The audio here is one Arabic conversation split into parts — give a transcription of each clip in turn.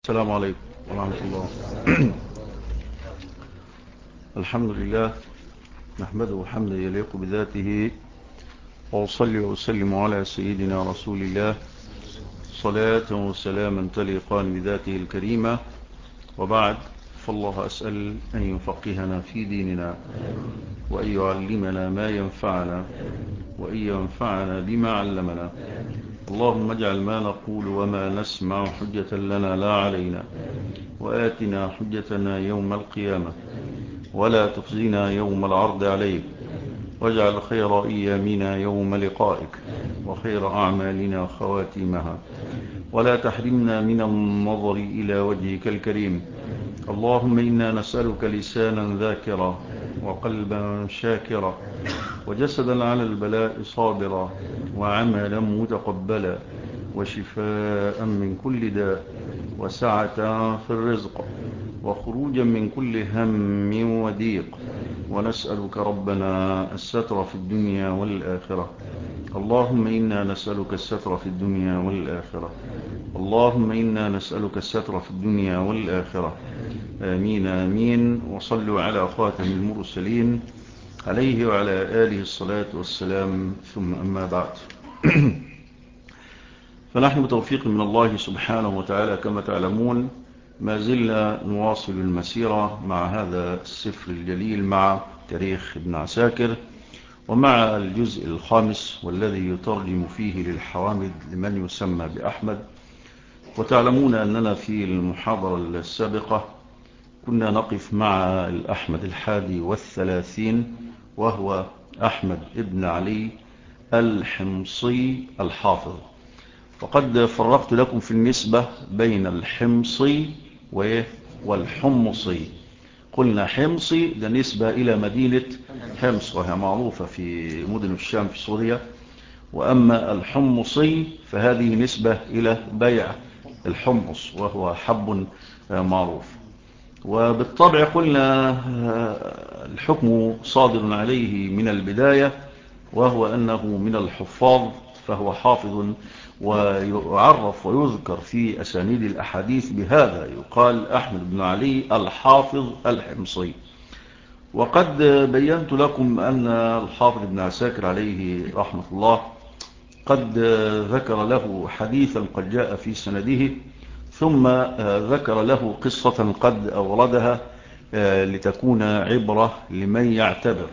السلام عليكم ورحمة الله. الحمد لله نحمده حمدا يليق بذاته، وأصلي وأسلم على سيدنا رسول الله صلاة وسلاما تليقان بذاته الكريمة. وبعد، فالله أسأل أن يفقهنا في ديننا، وأن يعلمنا ما ينفعنا، وأن ينفعنا بما علمنا. اللهم اجعل ما نقول وما نسمع حجة لنا لا علينا، وآتنا حجتنا يوم القيامة، ولا تخزنا يوم العرض عليك، واجعل خير أيامنا يوم لقائك، وخير أعمالنا خواتيمها، ولا تحرمنا من النظر إلى وجهك الكريم. اللهم إنا نسألك لسانا ذاكرا، وقلبا شاكرا، وجسدا على البلاء صابرا، وعملا متقبلا، وشفاء من كل داء، وسعة في الرزق، وخروجا من كل هم وضيق. ونسألك ربنا الستر في الدنيا والآخرة. اللهم إنا نسألك الستر في الدنيا والآخرة. اللهم إنا نسألك الستر في الدنيا والآخرة. آمين آمين. وصلوا على خاتم المرسلين عليه وعلى آله الصلاة والسلام، ثم أما بعد. فنحن بتوفيق من الله سبحانه وتعالى كما تعلمون ما زلنا نواصل المسيرة مع هذا السفر الجليل، مع تاريخ ابن عساكر، ومع الجزء الخامس والذي يترجم فيه للحوامد لمن يسمى بأحمد. وتعلمون أننا في المحاضرة السابقة كنا نقف مع الأحمد 31، وهو أحمد ابن علي الحمصي الحافظ. وقد فرقت لكم في النسبة بين الحمصي والحمصي. قلنا حمصي ده نسبة إلى مدينة حمص، وهي معروفة في مدن الشام في سوريا. وأما الحمصي فهذه نسبة إلى بيع الحمص، وهو حب معروف. وبالطبع قلنا الحكم صادر عليه من البداية، وهو أنه من الحفاظ، فهو حافظ، ويعرف ويذكر في أسانيد الأحاديث بهذا، يقال أحمد بن علي الحافظ الحمصي. وقد بينت لكم أن الحافظ ابن عساكر عليه رحمة الله قد ذكر له حديثا قد جاء في سنده، ثم ذكر له قصة قد أوردها لتكون عبرة لمن يعتبر.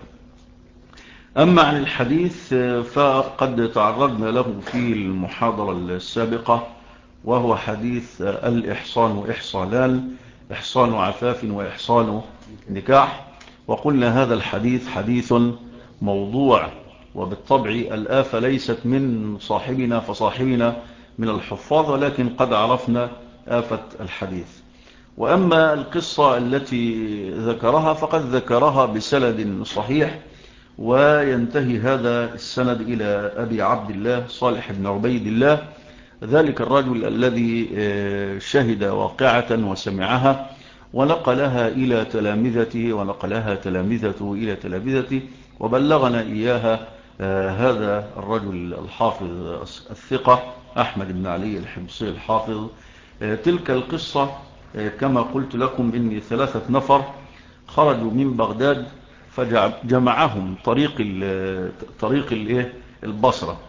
أما عن الحديث فقد تعرضنا له في المحاضرة السابقة، وهو حديث الإحصان إحصانان: إحصان عفاف وإحصان نكاح. وقلنا هذا الحديث حديث موضوع، وبالطبع الآفة ليست من صاحبنا، فصاحبنا من الحفاظ، ولكن قد عرفنا آفة الحديث. وأما القصة التي ذكرها فقد ذكرها بسند صحيح، وينتهي هذا السند إلى أبي عبد الله صالح بن عبيد الله، ذلك الرجل الذي شهد واقعة وسمعها ونقلها إلى تلامذته، ونقلها تلامذته إلى تلامذته، وبلغنا إياها هذا الرجل الحافظ الثقة أحمد بن علي الحمصي الحافظ. تلك القصة كما قلت لكم إن 3 نفر خرجوا من بغداد، فجمعهم طريق البصرة.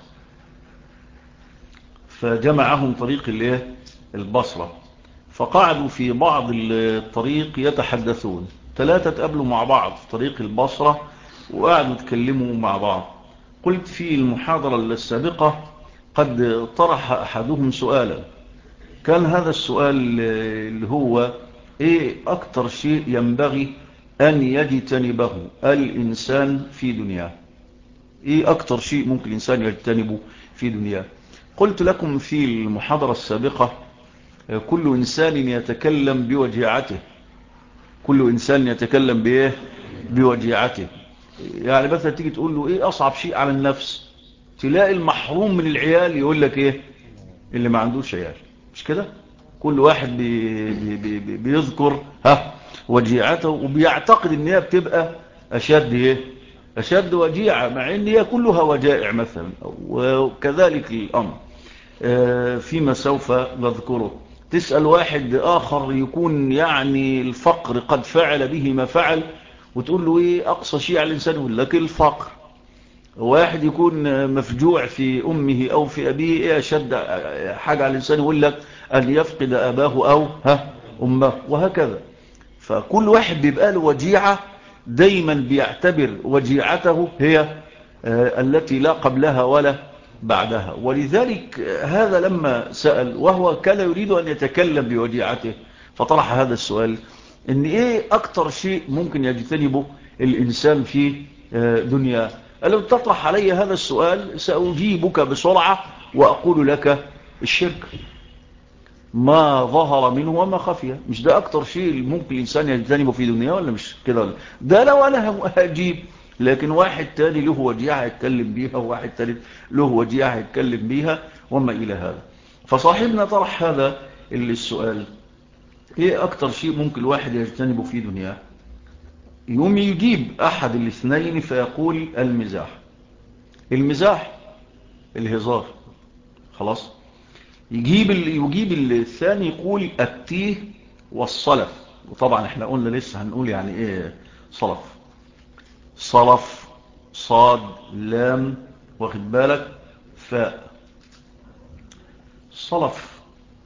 فجمعهم طريق البصرة، فقعدوا في بعض الطريق يتحدثون. 3 تقابلوا مع بعض في طريق البصرة وقعدوا يتكلموا مع بعض. قلت في المحاضرة السابقة قد طرح أحدهم سؤالا، كان هذا السؤال اللي هو ايه اكتر شيء ينبغي ان يجتنبه الانسان في دنياه؟ ايه اكتر شيء ممكن الانسان يجتنبه في دنياه؟ قلت لكم في المحاضرة السابقة كل انسان يتكلم بوجيعته، كل انسان يتكلم بايه؟ بوجيعته. يعني مثلا تيجي تقول له ايه اصعب شيء على النفس، تلاقي المحروم من العيال يقول لك ايه؟ اللي ما عندوش عيال. مش كده؟ كل واحد بيذكر وجيعته، وبيعتقد ان هي بتبقى اشد وجيعة، مع ان هي كلها وجائع مثلا. وكذلك الامر فيما سوف نذكره. تسأل واحد آخر يكون يعني الفقر قد فعل به ما فعل، وتقول له إيه أقصى شيء على الإنسان؟ يقول لك الفقر. واحد يكون مفجوع في أمه أو في أبيه، إيه أشد حاجة على الإنسان؟ يقول لك أن يفقد أباه أو أمه، وهكذا. فكل واحد بيبقى له وجيعة، دايما بيعتبر وجيعته هي التي لا قبلها ولا بعدها. ولذلك هذا لما سأل وهو كان يريد أن يتكلم بوجيعته، فطرح هذا السؤال: إن إيه أكتر شيء ممكن يجتنبه الإنسان في دنيا؟ لو تطرح علي هذا السؤال سأجيبك بسرعة وأقول لك الشرك، ما ظهر منه وما خفي. مش ده أكتر شيء ممكن الإنسان يجتنبه في دنيا، ولا مش كده؟ ولا ده لو أنا أجيب، لكن واحد تاني له وجيعة يتكلم بيها، وواحد تاني له وجيعة يتكلم بيها، وما إلى هذا. فصاحبنا طرح هذا السؤال: إيه أكتر شيء ممكن الواحد يجتنبه في دنيا؟ يوم يجيب أحد الاثنين فيقول المزاح. المزاح الهزار، خلاص. يجيب الثاني يقول التيه والصلف. وطبعا احنا قلنا لسه هنقول يعني ايه صلف. صلف صاد لام واخد بالك فاء. صلف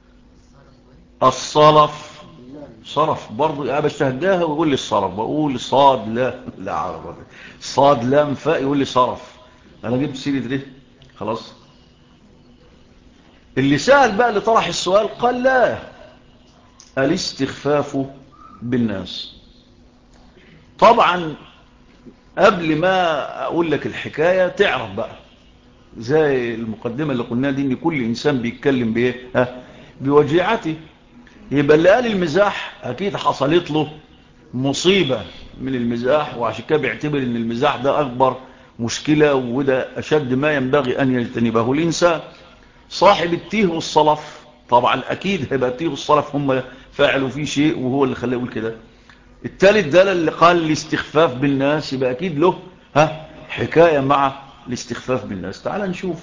الصلف صرف برضو، يعني بشتهداها ويقول لي الصرف، بقول صاد لا عربي، صاد لام فاء يقول لي صرف. انا جبت سيرة ليه؟ خلاص. اللي سأل بقى اللي طرح السؤال قال لا، الاستخفاف بالناس. طبعا قبل ما اقول لك الحكاية تعرف بقى زي المقدمة اللي قلنا دي، ان كل انسان بيتكلم بايه؟ بوجيعته. يبقى اللي قال المزاح اكيد حصلت له مصيبة من المزاح، وعشان كده بيعتبر ان المزاح ده اكبر مشكلة، وده اشد ما ينبغي ان يجتنبه الانسان. صاحب التيه والصلف طبعا اكيد هيبقى التيه والصلف هم فاعلوا فيه شيء وهو اللي خلاه يقول كده. التالت ده اللي قال الاستخفاف بالناس، يبقى اكيد له حكاية مع الاستخفاف بالناس. تعال نشوف.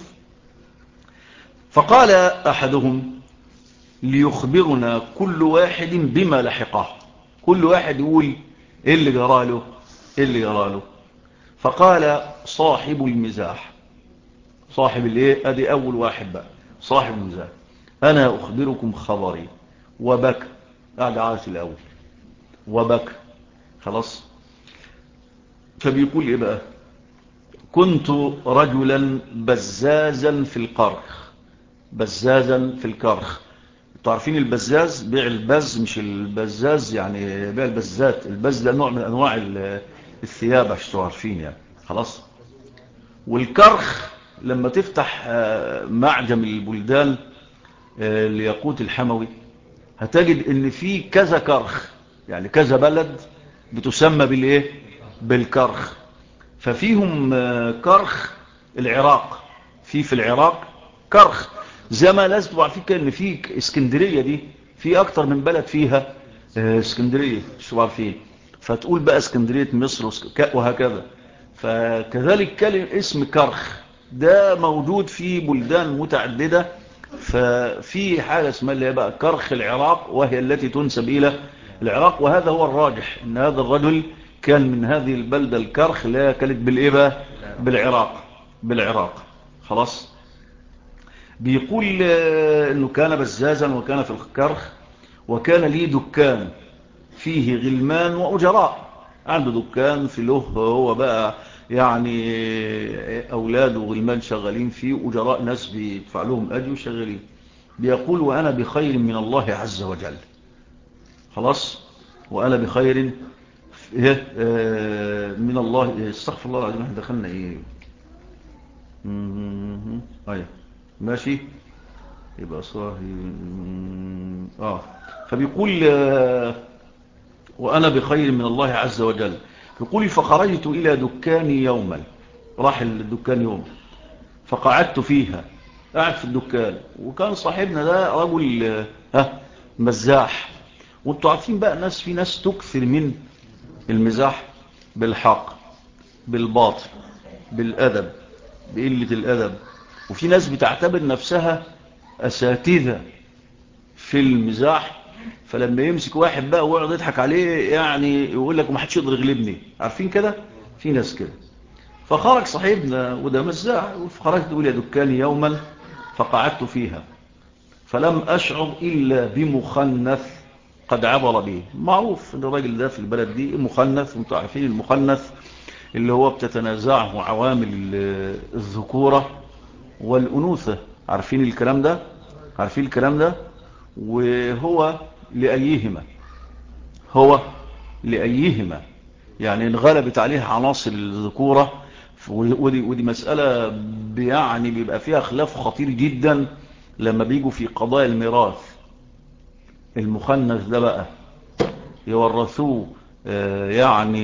فقال احدهم: ليخبرنا كل واحد بما لحقه. كل واحد يقول ايه اللي جراله، ايه اللي جراله. فقال صاحب المزاح، صاحب الايه، ادي اول واحد بقى، صاحب المزاح: انا اخبركم خبري. وبكى، قاعد عارف الاول وبكى، خلاص. فبيقول ايه بقى: كنت رجلا بزازا في القرخ. بزازا في الكرخ. تعرفين البزاز بيع البز، مش البزاز يعني بيع البزات. البز ده نوع من انواع الثياب عشان تعرفين يعني، خلاص. والكرخ لما تفتح معجم البلدان لياقوت الحموي هتجد ان في كذا كرخ، يعني كذا بلد بتسمى بالايه، بالكرخ. ففيهم كرخ العراق، في العراق كرخ. زي ما لازم تبقى عارفين ان في اسكندريه دي في اكتر من بلد فيها اسكندريه، مش عارفين. فتقول بقى اسكندريه مصر وهكذا. فكذلك كلمه اسم كرخ ده موجود في بلدان متعدده. ففي حاجه اسمها اللي هي بقى كرخ العراق، وهي التي تنسب الى العراق. وهذا هو الراجح، ان هذا الرجل كان من هذه البلده الكرخ اللي هي كانت بالايه بقى، بالعراق. بالعراق، خلاص. بيقول انه كان بزازا وكان في الكرخ، وكان لي دكان فيه غلمان واجراء. عنده دكان في له هو بقى يعني اولاد وغلمان شغالين فيه، اجراء ناس بيدفع لهم اجر وشغالين. بيقول وانا بخير من الله عز وجل، خلاص. وانا بخير من الله. استغفر الله العظيم، احنا دخلنا ايه؟ ايوه ماشي. يبقى صاحي فبيقول وانا بخير من الله عز وجل. يقول فخرجت الى دكاني يوما. راح الدكان يوم فقعدت فيها، قاعد في الدكان. وكان صاحبنا ده رجل مزاح. وانتوا عارفين بقى ناس، في ناس تكثر من المزاح بالحق بالباطل بالأدب بقلة الأدب. وفي ناس بتعتبر نفسها أساتذة في المزاح، فلما يمسك واحد بقى ويقعد يضحك عليه يعني يقول لك ما حدش يقدر يغلبني، عارفين كده؟ في ناس كده. فخرج صاحبنا وده مزاح، فخرجت تقول يا دكاني يوما فقعدت فيها فلم أشعر إلا بمخنث قد عبر به. معروف ان الراجل ده في البلد دي مخنث، وانتم عارفين المخنث اللي هو بتتنازعه عوامل الذكورة والأنوثة، عارفين الكلام ده؟ عارفين الكلام ده؟ وهو لأيهما، هو لأيهما، يعني انغلبت عليه عناصر الذكورة. ودي مسألة يعني بيبقى فيها خلاف خطير جدا لما بيجوا في قضايا الميراث. المخنث ده بقى يورثوه يعني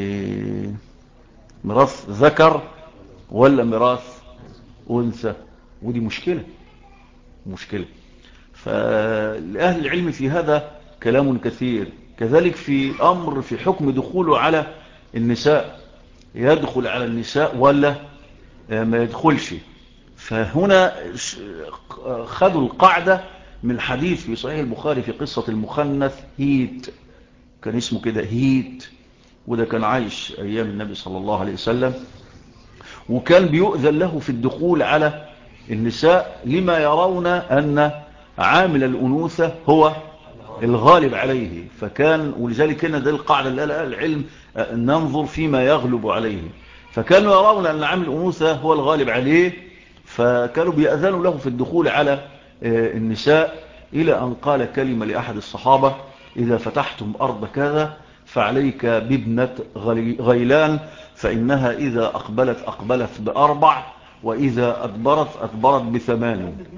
ميراث ذكر ولا ميراث أنثى؟ ودي مشكلة. فلأهل العلم في هذا كلام كثير. كذلك في أمر في حكم دخوله على النساء، يدخل على النساء ولا ما يدخلش. فهنا خذوا القاعدة من حديث في صحيح البخاري في قصة المخنث هيت، كان اسمه كده هيت، وده كان عايش أيام النبي صلى الله عليه وسلم، وكان بيؤذن له في الدخول على النساء لما يرون أن عامل الأنوثة هو الغالب عليه. فكان ولذلك هنا ده القاعدة اللي قالها العلم، ننظر فيما يغلب عليه. فكانوا يرون أن عامل الأنوثة هو الغالب عليه، فكانوا بيأذنوا له في الدخول على النساء، إلى أن قال كلمة لأحد الصحابة: إذا فتحتم أرض كذا فعليك بابنة غيلان، فإنها إذا أقبلت ب4، وإذا أدبرت ب8.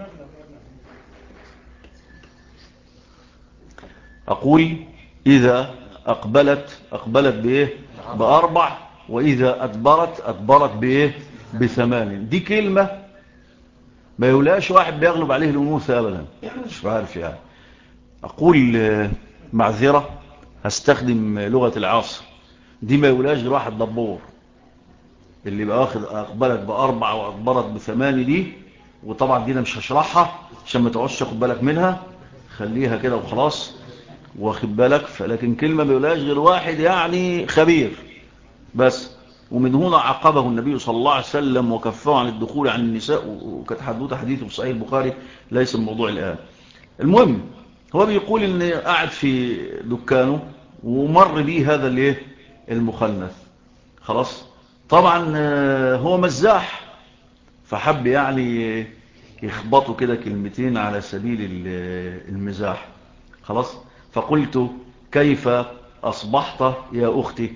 أقول إذا أقبلت بإيه؟ ب4، وإذا أدبرت بإيه؟ ب8. دي كلمة ما يولاش واحد بيغلب عليه الأنوثة أبدا، مش عارف يعني. أقول معذرة، هستخدم لغة العصر، دي ما يولاش غير واحد دبور اللي بقى واخد أقبلت ب4 وأدبرت ب8 دي. وطبعا دي أنا مش هشرحها عشان ما تقعدش تاخد بالك منها، خليها كده وخلاص، واخد بالك. لكن كلمة ما يقولهاش غير واحد يعني خبير بس. ومن هنا عقبه النبي صلى الله عليه وسلم وكفاه عن الدخول عن النساء، وكانت حدوته حديثه في صحيح البخاري، ليس الموضوع الآن. المهم هو بيقول ان قاعد في دكانه ومر بيه هذا الايه المخنث، خلاص. طبعا هو مزاح، فحب يعني يخبطوا كده كلمتين على سبيل المزاح، خلاص. فقلت: كيف أصبحت يا أختي؟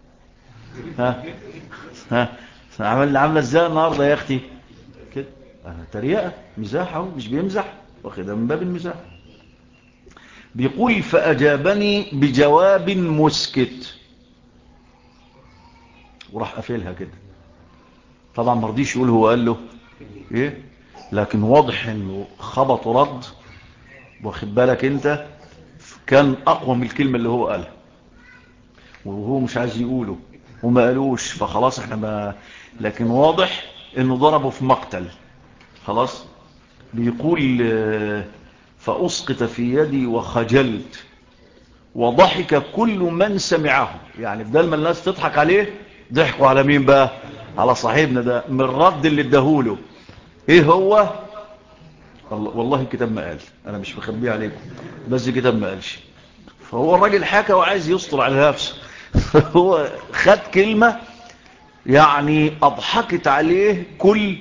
ها عامله ازاي النهارده يا أختي كده؟ تريقة، مزاح اهو، مش بيمزح، واخدها من باب المزاح. بيقول: فأجابني بجواب مسكت، وراح قافلها كده. طبعا ما رضيش يقول هو قال له ايه، لكن واضح انه خبط ورد، واخد بالك انت، كان اقوى من الكلمة اللي هو قالها، وهو مش عايز يقوله وما قالوش، فخلاص احنا ما. لكن واضح انه ضربه في مقتل، خلاص. بيقول: فأسقط في يدي وخجلت، وضحك كل من سمعه. يعني بدل ما الناس تضحك عليه، ضحكوا على مين بقى؟ على صاحبنا ده، من الرد اللي اداهوله. ايه هو؟ والله الكتاب ما قال، انا مش مخبيه عليكم، بس الكتاب ما قالش. فهو الراجل حكى وعايز يسطر على نفسه فهو خد كلمة يعني اضحكت عليه كل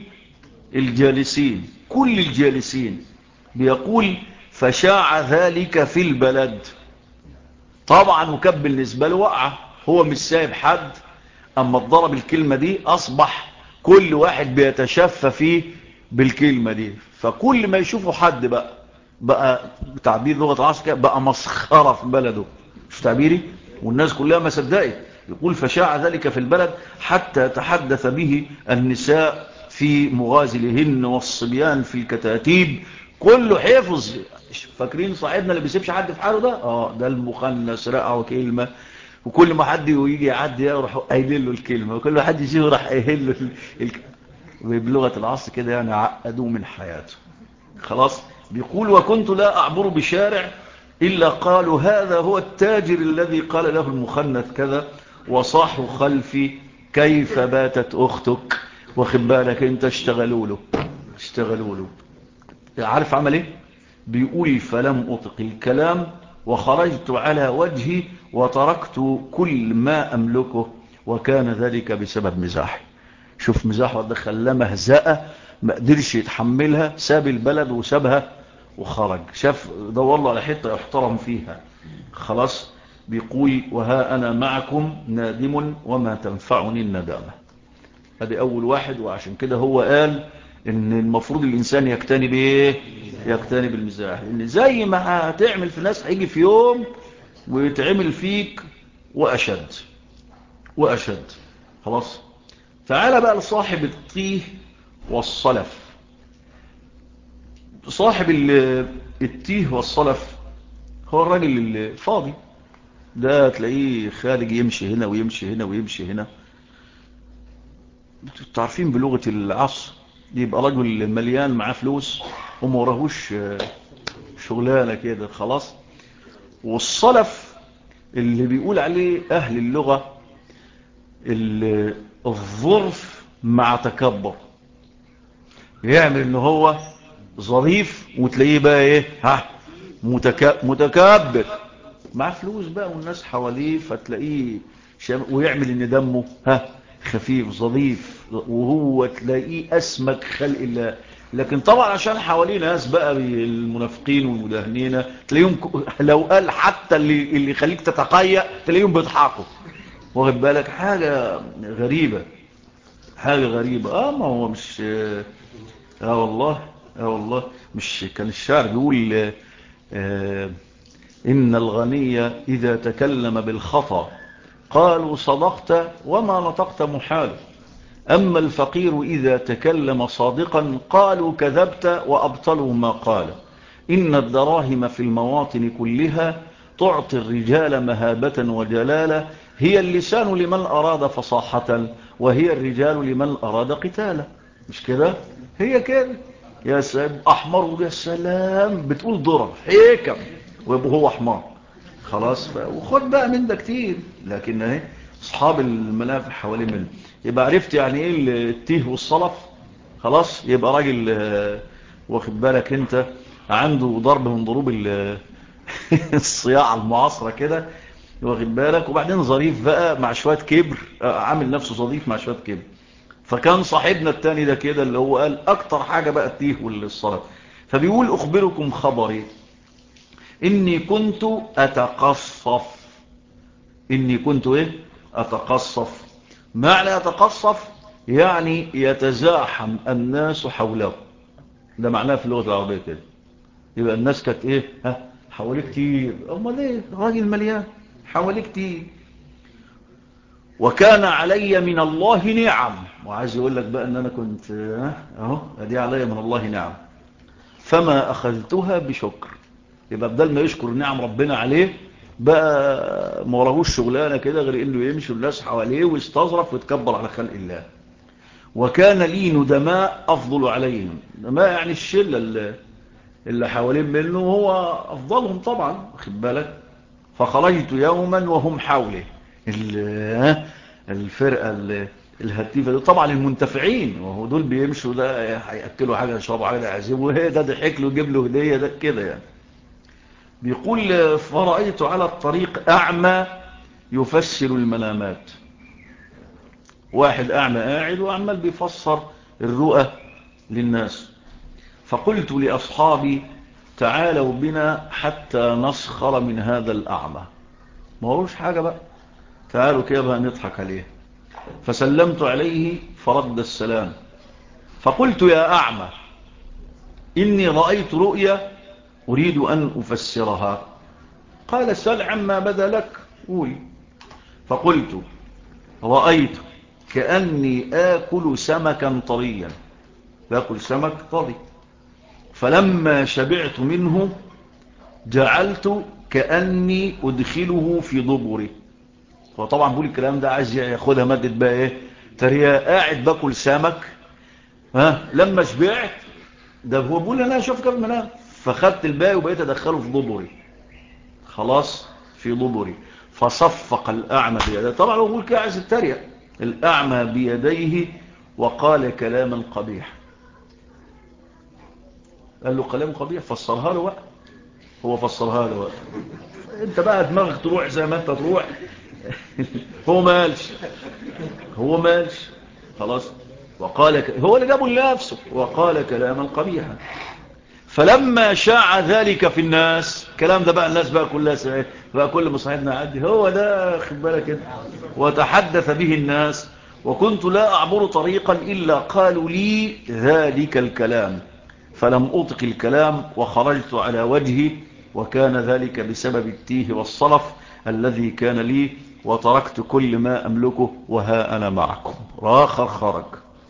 الجالسين. بيقول: فشاع ذلك في البلد. طبعا وكب بالنسبة له وقع، هو مش سايب حد. اما اتضرب الكلمة دي اصبح كل واحد بيتشفى فيه بالكلمة دي، فكل ما يشوفوا حد بقى بتعبير لغة العصر كده، بقى مسخرة في بلده، مش تعبيري، والناس كلها ما صدقت. يقول: فشاع ذلك في البلد حتى تحدث به النساء في مغازلهن والصبيان في الكتاتيب. كله حفظ. فاكرين صاحبنا اللي بيسيبش حد في حاله ده؟ ده المخنث رقعه كلمة، وكل ما حد يجي يعدي يروح قايل له الكلمة، وكل ما حد يجي يروح قايل له بلغة العصر كده يعني عقدوه من حياته، خلاص. بيقول وكنت لا أعبر بشارع إلا قالوا هذا هو التاجر الذي قال له المخنث كذا، وصاحوا خلفي كيف باتت أختك، واخد بالك انت، اشتغلوا له. عارف عمل ايه؟ بيقول فلم أطق الكلام وخرجت على وجهي وتركت كل ما أملكه، وكان ذلك بسبب مزاحي. شوف مزاحه ده خلاه مهزأة ما قدرش يتحملها، ساب البلد وسابها وخرج، شاف دور له على حتة يحترم فيها خلاص. بيقول وها أنا معكم نادم وما تنفعني الندامة. هذه أول واحد. وعشان كده هو قال إن المفروض الإنسان يجتنب إيه؟ يجتنب المزاح، لأن زي ما هتعمل في ناس هيجي في يوم ويتعمل فيك وأشد. خلاص. تعال بقى لصاحب التيه والصلف. صاحب التيه والصلف هو الراجل الفاضي ده، تلاقيه خارج يمشي هنا ويمشي هنا ويمشي هنا. تعرفين بلغة العصر يبقى رجل مليان معاه فلوس وما وراهوش شغلانة كده خلاص. والصلف اللي بيقول عليه أهل اللغة الظرف مع تكبر، يعمل ان هو ظريف وتلاقيه بقى ايه، متكبر، مع فلوس بقى والناس حواليه، فتلاقيه ويعمل ان دمه خفيف ظريف، وهو تلاقيه اسمك خلق الله. لكن طبعا عشان حواليه ناس بقى المنافقين والمداهنين، تلاقيهم لو قال حتى اللي يخليك تتقيأ تلاقيهم بيضحكوا، واخد بالك. حاجة غريبة. ما هو مش والله مش كان الشاعر بيقول إن الغني إذا تكلم بالخطأ قالوا صدقت وما نطقت محال، أما الفقير إذا تكلم صادقا قالوا كذبت وأبطلوا ما قال. إن الدراهم في المواطن كلها تعطي الرجال مهابة وجلالة، هي اللسان لمن أراد فصاحة وهي الرجال لمن أراد قتالا. مش كده؟ هي كده. يا سلام أحمر، يا سلام بتقول ضرر حكم ويبقى هو أحمر خلاص. وخد بقى من ده كتير، لكن اهي أصحاب المنافع حوالي منه. يبقى عرفت يعني إيه التيه والصلف خلاص. يبقى راجل واخد بالك انت، عنده ضرب من ضروب الصياعة المعاصرة كده، واخد بالك. وبعدين ظريف بقى مع شوية كبر، عامل نفسه ظريف مع شوية كبر. فكان صاحبنا التاني ده كده اللي هو قال اكتر حاجة بقى التيه والصلف. فبيقول اخبركم خبري اني كنت اتقصف. اني كنت ايه؟ اتقصف. معنى اتقصف يعني يتزاحم الناس حوله، ده معناه في اللغة العربية كده. يبقى الناس كانت ايه؟ حواليه كتير. امال ايه؟ راجل مليان حواليه كتير. وكان علي من الله نعم. وعايز يقول لك بقى ان انا كنت اهو ادي علي من الله نعم، فما اخذتها بشكر. يبقى بدل ما يشكر نعم ربنا عليه بقى ما وراهوش شغلانه كده غير انه يمشي الناس حواليه ويستظرف ويتكبر على خلق الله. وكان لي ندماء افضل عليهم. ندماء يعني الشله اللي حوالين منه هو افضلهم طبعا، واخد بالك. فخرجت يوما وهم حولي، الفرقه الهتيفه دي طبعا المنتفعين، وهو دول بيمشوا ده هياكلوا حاجه يشربوا حاجه يعزموا، ده ضحك له يجيب له هديه ده كده يعني. بيقول فرأيت على الطريق أعمى يفسر المنامات. واحد أعمى قاعد وعمال بيفسر الرؤى للناس. فقلت لأصحابي تعالوا بنا حتى نسخر من هذا الأعمى، ما هوش حاجة بقى، تعالوا كده بقى نضحك عليه. فسلمت عليه فرد السلام. فقلت يا أعمى إني رأيت رؤيا أريد أن أفسرها. قال سل عما بدا لك، قول. فقلت رأيت كأني آكل سمكا طريا، باكل سمك طري، فلما شبعت منه جعلت كأني أدخله في ضبري. وطبعا بقول الكلام ده عايز ياخدها مادة بقى ايه، تريا قاعد باكل سمك، لما شبعت، ده هو بقول انا شوف كم منام، فخدت الباقي وبقيت ادخله في ضبري، خلاص في ضبري. فصفق الأعمى بيديه، طبعا هو بيقول كده عايز التريق، الأعمى بيديه وقال كلاما قبيح. قال له كلام قبيح، فسرها له بقى، هو فسرها له بقى. انت بقى دماغك تروح زي ما انت تروح. هو ما قالش، هو ما قالش، خلاص. هو اللي جابه لنفسه، وقال كلاما قبيحا. فلما شاع ذلك في الناس، الكلام ده بقى الناس بقى كلها سمعت، بقى كل مصاحبنا عدي هو ده، خد بالك انت. وتحدث به الناس، وكنت لا أعبر طريقا إلا قالوا لي ذلك الكلام، فلم أطق الكلام وخرجت على وجهي، وكان ذلك بسبب التيه والصلف الذي كان لي، وتركت كل ما أملكه وها أنا معكم. راخر خرج.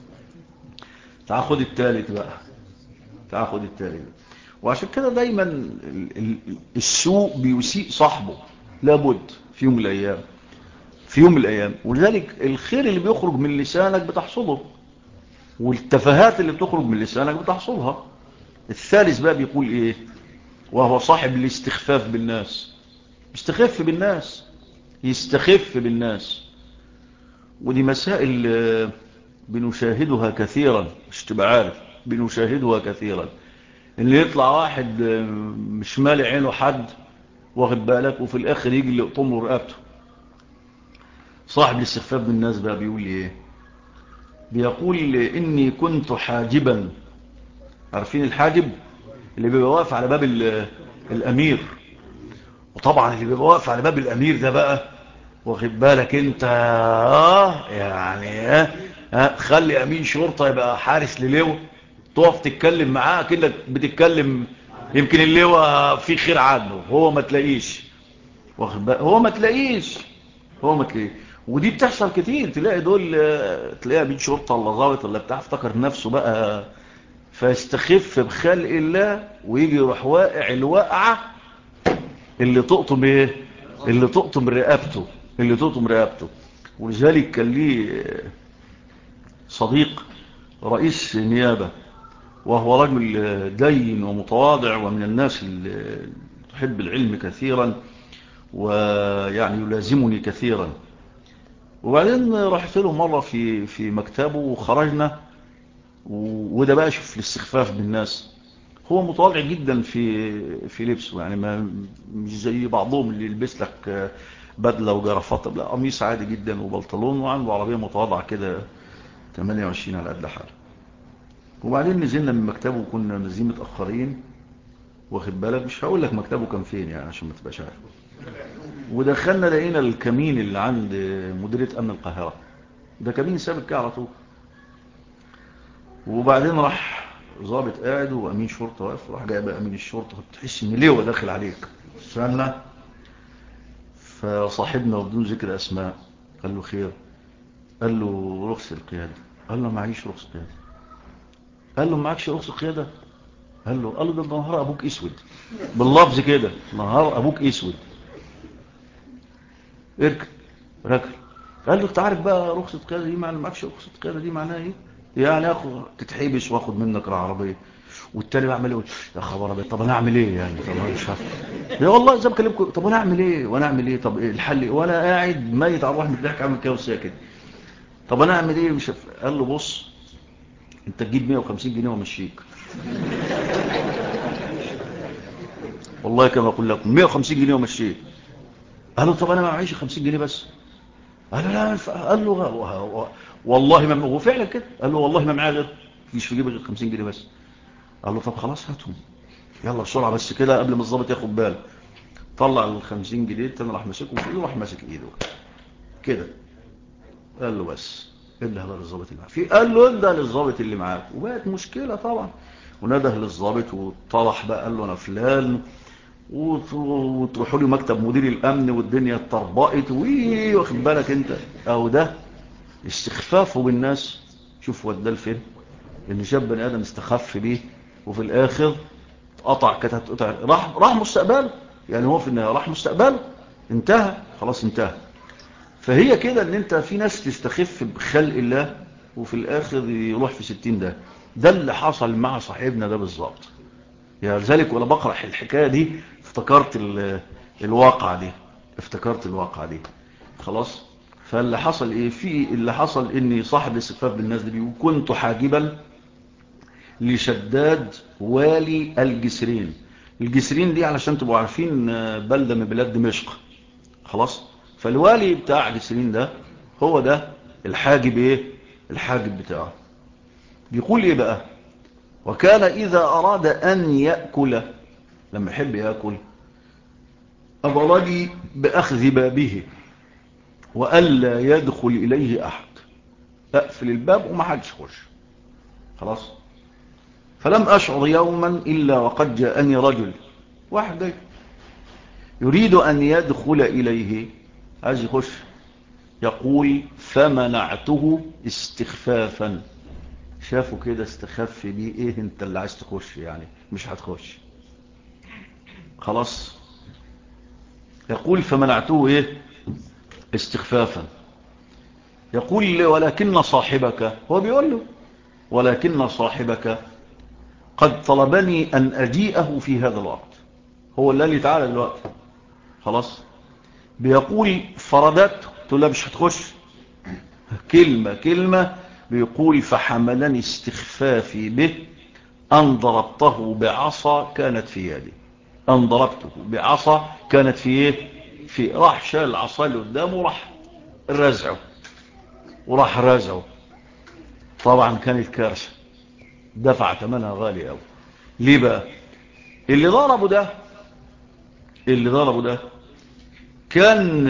تاخد التالت بقى، تاخد التالت. وعشان كده دايما السوء بيسيء صاحبه، لابد في يوم من الأيام، في يوم من الأيام. ولذلك الخير اللي بيخرج من لسانك بتحصده، والتفاهات اللي بتخرج من لسانك بتحصلها. الثالث بقى بيقول ايه؟ وهو صاحب الاستخفاف بالناس، يستخف بالناس، يستخف بالناس. ودي مسائل بنشاهدها كثيرا، مش تبقى عارف، بنشاهدها كثيرا. اللي يطلع واحد مش مالي عينه حد، واخد بالك، وفي الاخر يجي اللي يقطم له رقبته. صاحب الاستخفاف بالناس بقى بيقول ايه؟ بيقول اني كنت حاجبا. عارفين الحاجب؟ اللي بيبقى واقف على باب الامير. وطبعا اللي بيبقى واقف على باب الامير ده بقى، واخد بالك انت، يعني خلي امين شرطه يبقى حارس للواء، تقف تتكلم معاه كأنك بتتكلم، يمكن اللواء في خير عنه، هو ما تلاقيش، واخد بالك، هو ما تلاقيش، هو ما تلاقيش. ودي بتحصل كتير، تلاقي دول تلاقي امين شرطه ولا ضابط ولا بتاع، افتكر نفسه بقى فيستخف بخلق الله، ويجي يروح واقع الوقعه اللي تقطم ايه، اللي تقطم رقبته، اللي تقطم رقبته. ولذلك كان لي صديق رئيس نيابة، وهو رجل دين ومتواضع، ومن الناس اللي تحب العلم كثيرا، ويعني يلازمني كثيرا. وبعدين رحت له مرة في مكتبه وخرجنا، وده بقى شوف الاستخفاف بالناس. هو متواضع جدا في لبسه، يعني ما مش زي بعضهم اللي يلبس لك بدله وجرافات، لا، قميص عادي جدا وبنطلون، وعنده عربيه متواضعه كده 28 على قد حاله. وبعدين نزلنا من مكتبه وكنا نازلين متاخرين، واخد بالك، مش هقول لك مكتبه كان فين يعني عشان ما تبقاش عارف. ودخلنا لقينا الكمين اللي عند مديريه امن القاهره، ده كمين ثابت كده على طول. وبعدين راح ضابط قاعد وامين شرطه واقف، راح جايب امين الشرطه، تحس ان ليه داخل عليك. استنى. فصاحبنا وبدون ذكر اسماء قال له خير؟ قال له رخص القياده. قال له معيش رخص قياده. قال له معكش رخص قياده؟ قال له ده نهار ابوك اسود، باللفظ كده، نهار ابوك اسود، اركب ركب. قال له انت عارف بقى رخصه قياده دي معنى معكش رخصه قياده دي معناها ايه؟ يعني اخو تتحبس واخد منك العربيه. والتاني بعمل ايه؟ يا خبر ابيض، طب انا اعمل ايه يعني؟ طب انا مش عارف يا والله زي ما بكلمكم، طب انا اعمل ايه وانا اعمل ايه؟ طب إيه الحل إيه؟ وانا قاعد ميت على الروح من الضحك عامل كده وساكت. طب انا اعمل ايه؟ مش قال له بص، انت تجيب 150 جنيه وامشيك. والله كما اقول لكم 150 جنيه وامشيك. قال له طب انا ما معيش 50 جنيه بس. قال له لا، قال له والله ما، هو فعلا كده، قال له والله ما معايا غير، مش في جيبي غير 50 جنيه بس. قال له طب خلاص هاتهم، يلا بسرعه بس كده قبل ما الضابط ياخد باله. طلع ال 50 جنيه التاني، راح ماسكهم في ايده، راح ماسك ايده كده. قال له بس ادها للضابط اللي معاك، قال له ادها للضابط اللي معاك. وبقت مشكله طبعا. ونده للضابط وطرح بقى، قال له انا فلان، وتروحوا لي مكتب مدير الامن، والدنيا اتطربقت، واخد بالك انت. او ده استخفافه بالناس. شوف وداه لفين، ان شاب بني ادم استخف بيه، وفي الاخر كانت هتقطع، راح مستقبله. يعني هو في النهايه راح مستقبله، انتهى خلاص، انتهى. فهي كده، ان انت في ناس تستخف بخلق الله، وفي الاخر يروح في 60 ده اللي حصل مع صاحبنا ده بالظبط. يعني ذلك ولا بقرأ الحكاية دي افتكرت الواقعة دي خلاص. فاللي حصل ايه اللي حصل اني صاحب الاستخفاف بالناس دي بيقول كنت حاجبا لشداد والي الجسرين. الجسرين دي علشان تبقوا عارفين بلدة من بلاد دمشق خلاص. فالوالي بتاع جسرين ده هو ده الحاجب بتاعه. بيقول ايه بقى؟ وكان اذا اراد ان يأكل، لما يحب يأكل، أمرني بأخذ بابه وألا يدخل إليه أحد، أقفل الباب وما حدش يخش خلاص. فلم أشعر يوما إلا وقد جاءني رجل واحد جاي يريد أن يدخل إليه، عايز يخش، يقول فمنعته استخفافا. شافوا كده استخف بيه، ايه انت اللي عايز تخش يعني مش هتخش خلاص. يقول فمنعته ايه استخفافا. يقول ولكن صاحبك، هو بيقول له ولكن صاحبك قد طلبني أن أجيئه في هذا الوقت، هو اللي قال لي تعالى دلوقتي خلاص. بيقول فردت لا مش هتخش، كلمة بيقول فحملني استخفافي به أن ضربته بعصا كانت في يدي، أن ضربته بعصا كانت في ايه في، راح شال العصا اللي قدامه وراح رازعه. طبعا كانت كارثة، دفع ثمنها غالي قوي. ليه بقى؟ اللي ضربه ده كان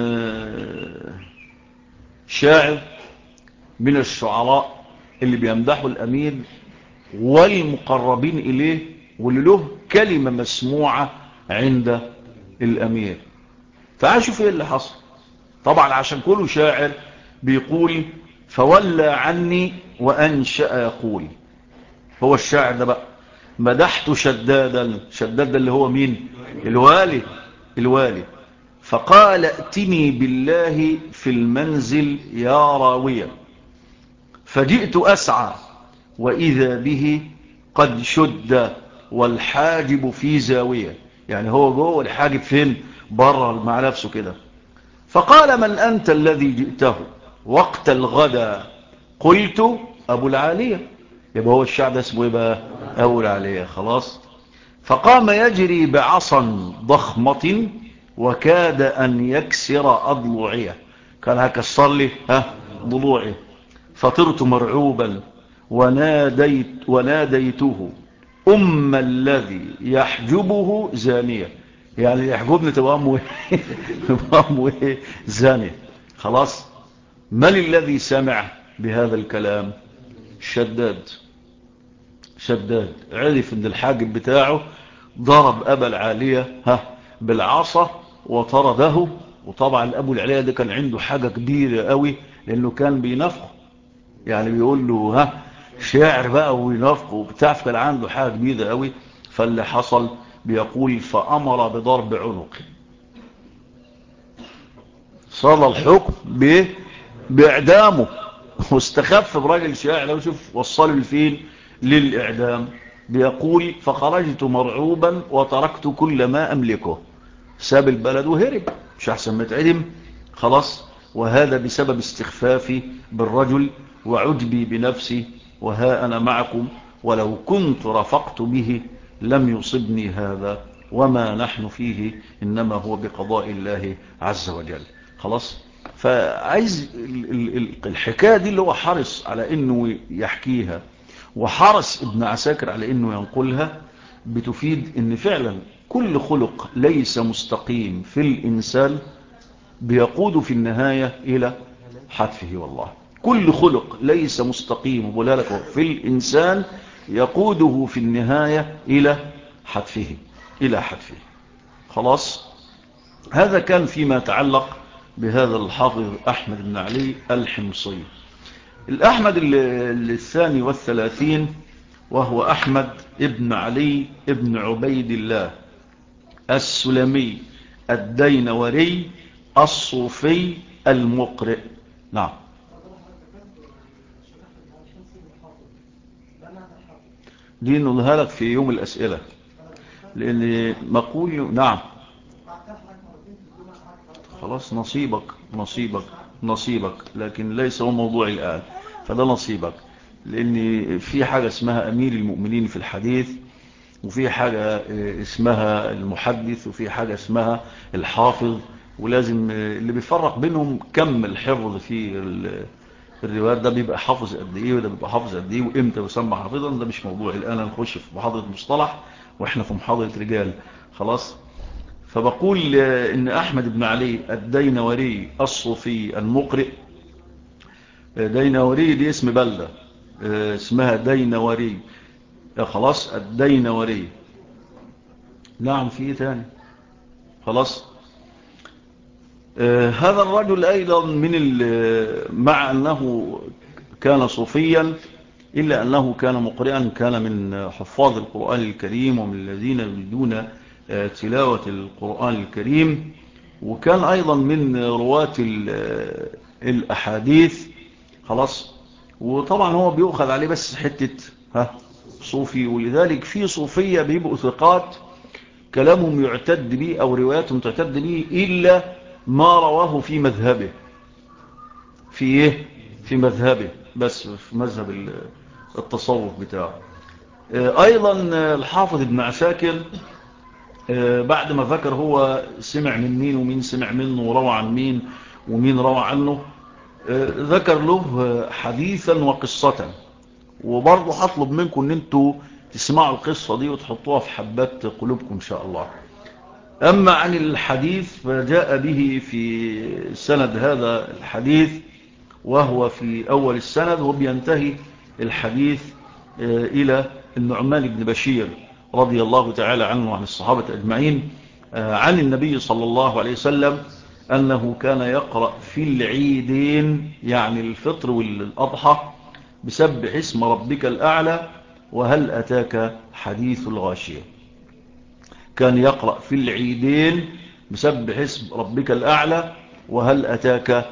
شاعر من الشعراء اللي بيمدحوا الأمير والمقربين إليه، واللي له كلمة مسموعة عند الأمير. فعاشوا ايه اللي حصل. طبعا عشان كله شاعر بيقول فولى عني وأنشأ يقول. هو الشاعر ده بقى مدحت شدادا اللي هو مين؟ الوالي. فقال ائتني بالله في المنزل يا راوية. فجئت أسعى وإذا به قد شد والحاجب في زاوية، يعني هو جوه والحاجب فين؟ بره مع نفسه كده. فقال من أنت الذي جئته وقت الغدا؟ قلت أبو العالية. يبقى هو الشعب اسمه ايه بقى؟ أبو العالية خلاص. فقام يجري بعصا ضخمة وكاد أن يكسر أضلوعيه، كان هكسر لي ضلوعي. فطرت مرعوبا وناديته الذي يحجبه زانية، يعني يحجبني تبقى أمه إيه؟ زانية خلاص. من الذي سمع بهذا الكلام؟ شداد عرف ان الحاجب بتاعه ضرب أبا العالية بالعصا وطرده. وطبعا أبو العالية ده كان عنده حاجة كبيرة قوي، لأنه كان بينافقه، يعني بيقول له شاعر بقى وينافقه وبتاع، كان عنده حاجة كبيرة قوي. فاللي حصل بيقول فأمر بضرب عنقه، صار الحكم بإعدامه واستخف براجل شاعر. لو شوف وصلوا لفين، للإعدام. بيقول فخرجت مرعوبا وتركت كل ما أملكه، ساب البلد وهرب، مش أحسن ما اتعدم خلاص. وهذا بسبب استخفافي بالرجل وعجبي بنفسي، وها أنا معكم ولو كنت رفقت به لم يصبني هذا، وما نحن فيه إنما هو بقضاء الله عز وجل خلاص. فعايز الحكاية دي اللي هو حرص على انه يحكيها، وحرص ابن عساكر على انه ينقلها، بتفيد ان فعلا كل خلق ليس مستقيم في الانسان بيقود في النهاية الى حتفه. والله كل خلق ليس مستقيم بلالك في الانسان يقوده في النهاية الى حتفه خلاص. هذا كان فيما يتعلق بهذا الحافظ أحمد بن علي الحمصي. الأحمد الثاني والثلاثين وهو أحمد ابن علي ابن عبيد الله السلمي الدينوري الصوفي المقرئ. نعم. دي نقولها لك في يوم الأسئلة لأن مقول نعم خلاص نصيبك لكن ليس هو موضوعي الآن. فده نصيبك، لأن في حاجة اسمها أمير المؤمنين في الحديث، وفي حاجة اسمها المحدث، وفي حاجة اسمها الحافظ، ولازم اللي بيفرق بينهم كم الحفظ في الروايات، ده بيبقى حافظ قد ايه وده بيبقى حافظ قد ايه وامتى يسمى حافظا. ده مش موضوعي الآن، نخش في محاضرة مصطلح واحنا في محاضرة رجال خلاص. فبقول ان احمد بن علي الدينوري الصوفي المقرئ، دينوري دي اسم بلدة اسمها دينوري خلاص، الدينوري. نعم في ايه تاني خلاص. هذا الرجل ايضا مع انه كان صوفيا الا انه كان مقرئا، كان من حفاظ القرآن الكريم ومن الذين يريدون تلاوة القرآن الكريم، وكان ايضا من رواة الاحاديث خلاص. وطبعا هو بيؤخذ عليه بس حتة صوفي، ولذلك في صوفية بيبقوا ثقات كلامهم يعتد به أو رواياتهم تعتد به إلا ما رواه في مذهبه. في إيه؟ في مذهبه، بس في مذهب التصوف بتاعه. أيضا الحافظ ابن عساكر بعد ما ذكر هو سمع من مين ومين سمع منه وروى عن مين ومين روى عنه، ذكر له حديثا وقصة. وبرضه هطلب منكم ان انتوا تسمعوا القصة دي وتحطوها في حبات قلوبكم ان شاء الله. اما عن الحديث فجاء به في سند هذا الحديث، وهو في اول السند، وبينتهي الحديث الى النعمان بن بشير رضي الله تعالى عنه وعن الصحابة اجمعين عن النبي صلى الله عليه وسلم انه كان يقرأ في العيدين، يعني الفطر والأضحى، بسبح اسم ربك الأعلى وهل أتاك حديث الغاشية. كان يقرأ في العيدين بسبح اسم ربك الأعلى وهل أتاك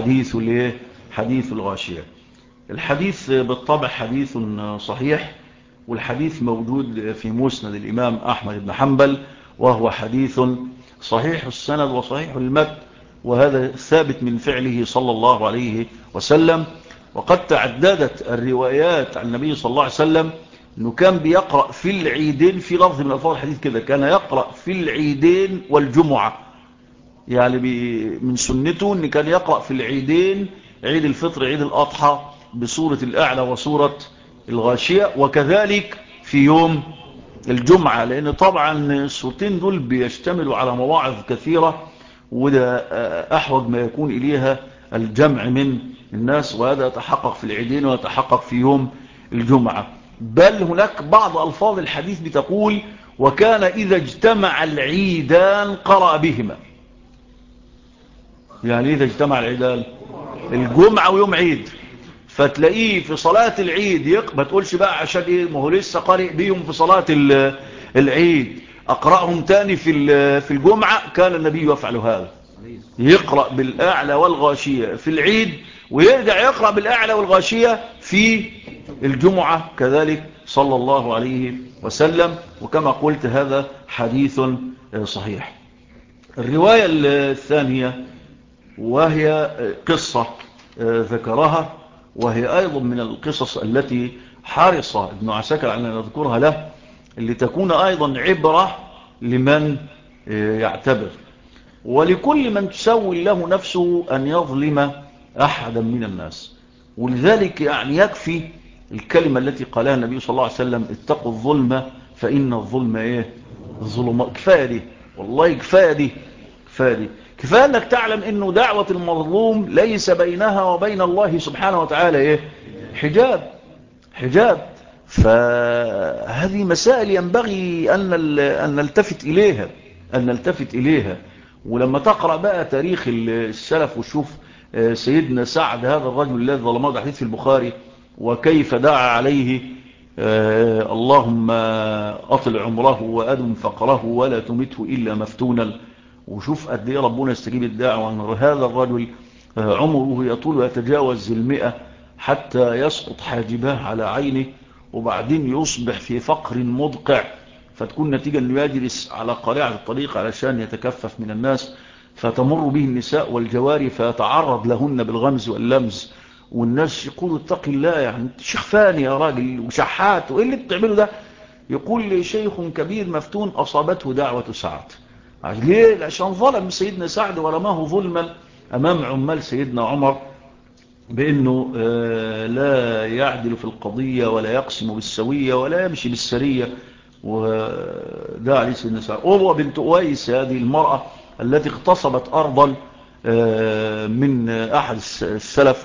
حديث الغاشية. الحديث بالطبع حديث صحيح، والحديث موجود في مسند الإمام أحمد بن حنبل، وهو حديث صحيح السند وصحيح المتن، وهذا ثابت من فعله صلى الله عليه وسلم. وقد تعددت الروايات عن النبي صلى الله عليه وسلم أنه كان بيقرأ في العيدين، في لفظ من ألفاظ الحديث كده، كان يقرأ في العيدين والجمعة. يعني من سنته أنه كان يقرأ في العيدين، عيد الفطر عيد الأضحى، بسورة الأعلى وسورة الغاشية، وكذلك في يوم الجمعة، لأن طبعا السورتين دول بيشتملوا على مواعظ كثيرة، وده أحوج ما يكون إليها الجمع من الناس، وهذا يتحقق في العيدين ويتحقق في يوم الجمعة. بل هناك بعض ألفاظ الحديث بتقول وكان إذا اجتمع العيدان قرأ بهما. يعني إذا اجتمع العيدان الجمعة ويوم عيد، فتلاقيه في صلاة العيد ما تقولش بقى عشان ايه، ما هو لسه قارئ بيهم في صلاة العيد، اقرأهم تاني في الجمعة. كان النبي يفعل هذا، يقرأ بالأعلى والغاشية في العيد، ويرجع يقرأ بالأعلى والغاشية في الجمعة كذلك صلى الله عليه وسلم. وكما قلت هذا حديث صحيح. الرواية الثانية وهي قصة ذكرها، وهي أيضا من القصص التي حرص ابن عساكر على أن نذكرها له، اللي تكون أيضا عبرة لمن يعتبر، ولكل من تسوي له نفسه أن يظلم أحدا من الناس. ولذلك يعني يكفي الكلمة التي قالها النبي صلى الله عليه وسلم: اتقوا الظلم فإن الظلم الظلم. كفاية دي والله، كفاية دي كفاية أنك تعلم أنه دعوة المظلوم ليس بينها وبين الله سبحانه وتعالى حجاب. فهذه مسائل ينبغي أن نلتفت إليها. ولما تقرأ بقى تاريخ السلف وشوف سيدنا سعد هذا الرجل الذي ظلمه، حديث في البخاري، وكيف دعا عليه اللهم أطل عمره وأدم فقره ولا تمته إلا مفتونا. وشوف قد ايه ربنا يستجيب الدعوة، أن هذا الرجل عمره يطول ويتجاوز 100 حتى يسقط حاجباه على عينه، وبعدين يصبح في فقر مدقع، فتكون نتيجة أنه يجلس على قارعة الطريق علشان يتكفف من الناس، فتمر به النساء والجواري فيتعرض لهن بالغمز واللمز، والناس يقولوا اتق الله، يعني شيخ فاني يا راجل وشحات وإيه اللي بتعمله ده؟ يقول شيخ كبير مفتون أصابته دعوة سعد. ليه؟ عشان ظلم سيدنا سعد ورماه ظلما أمام عمال سيدنا عمر بأنه لا يعدل في القضية ولا يقسم بالسوية ولا يمشي بالسرية، وده عليه سيدنا سعد. أروى بنت أويس هذه المرأة التي اغتصبت أرضا من أحد السلف،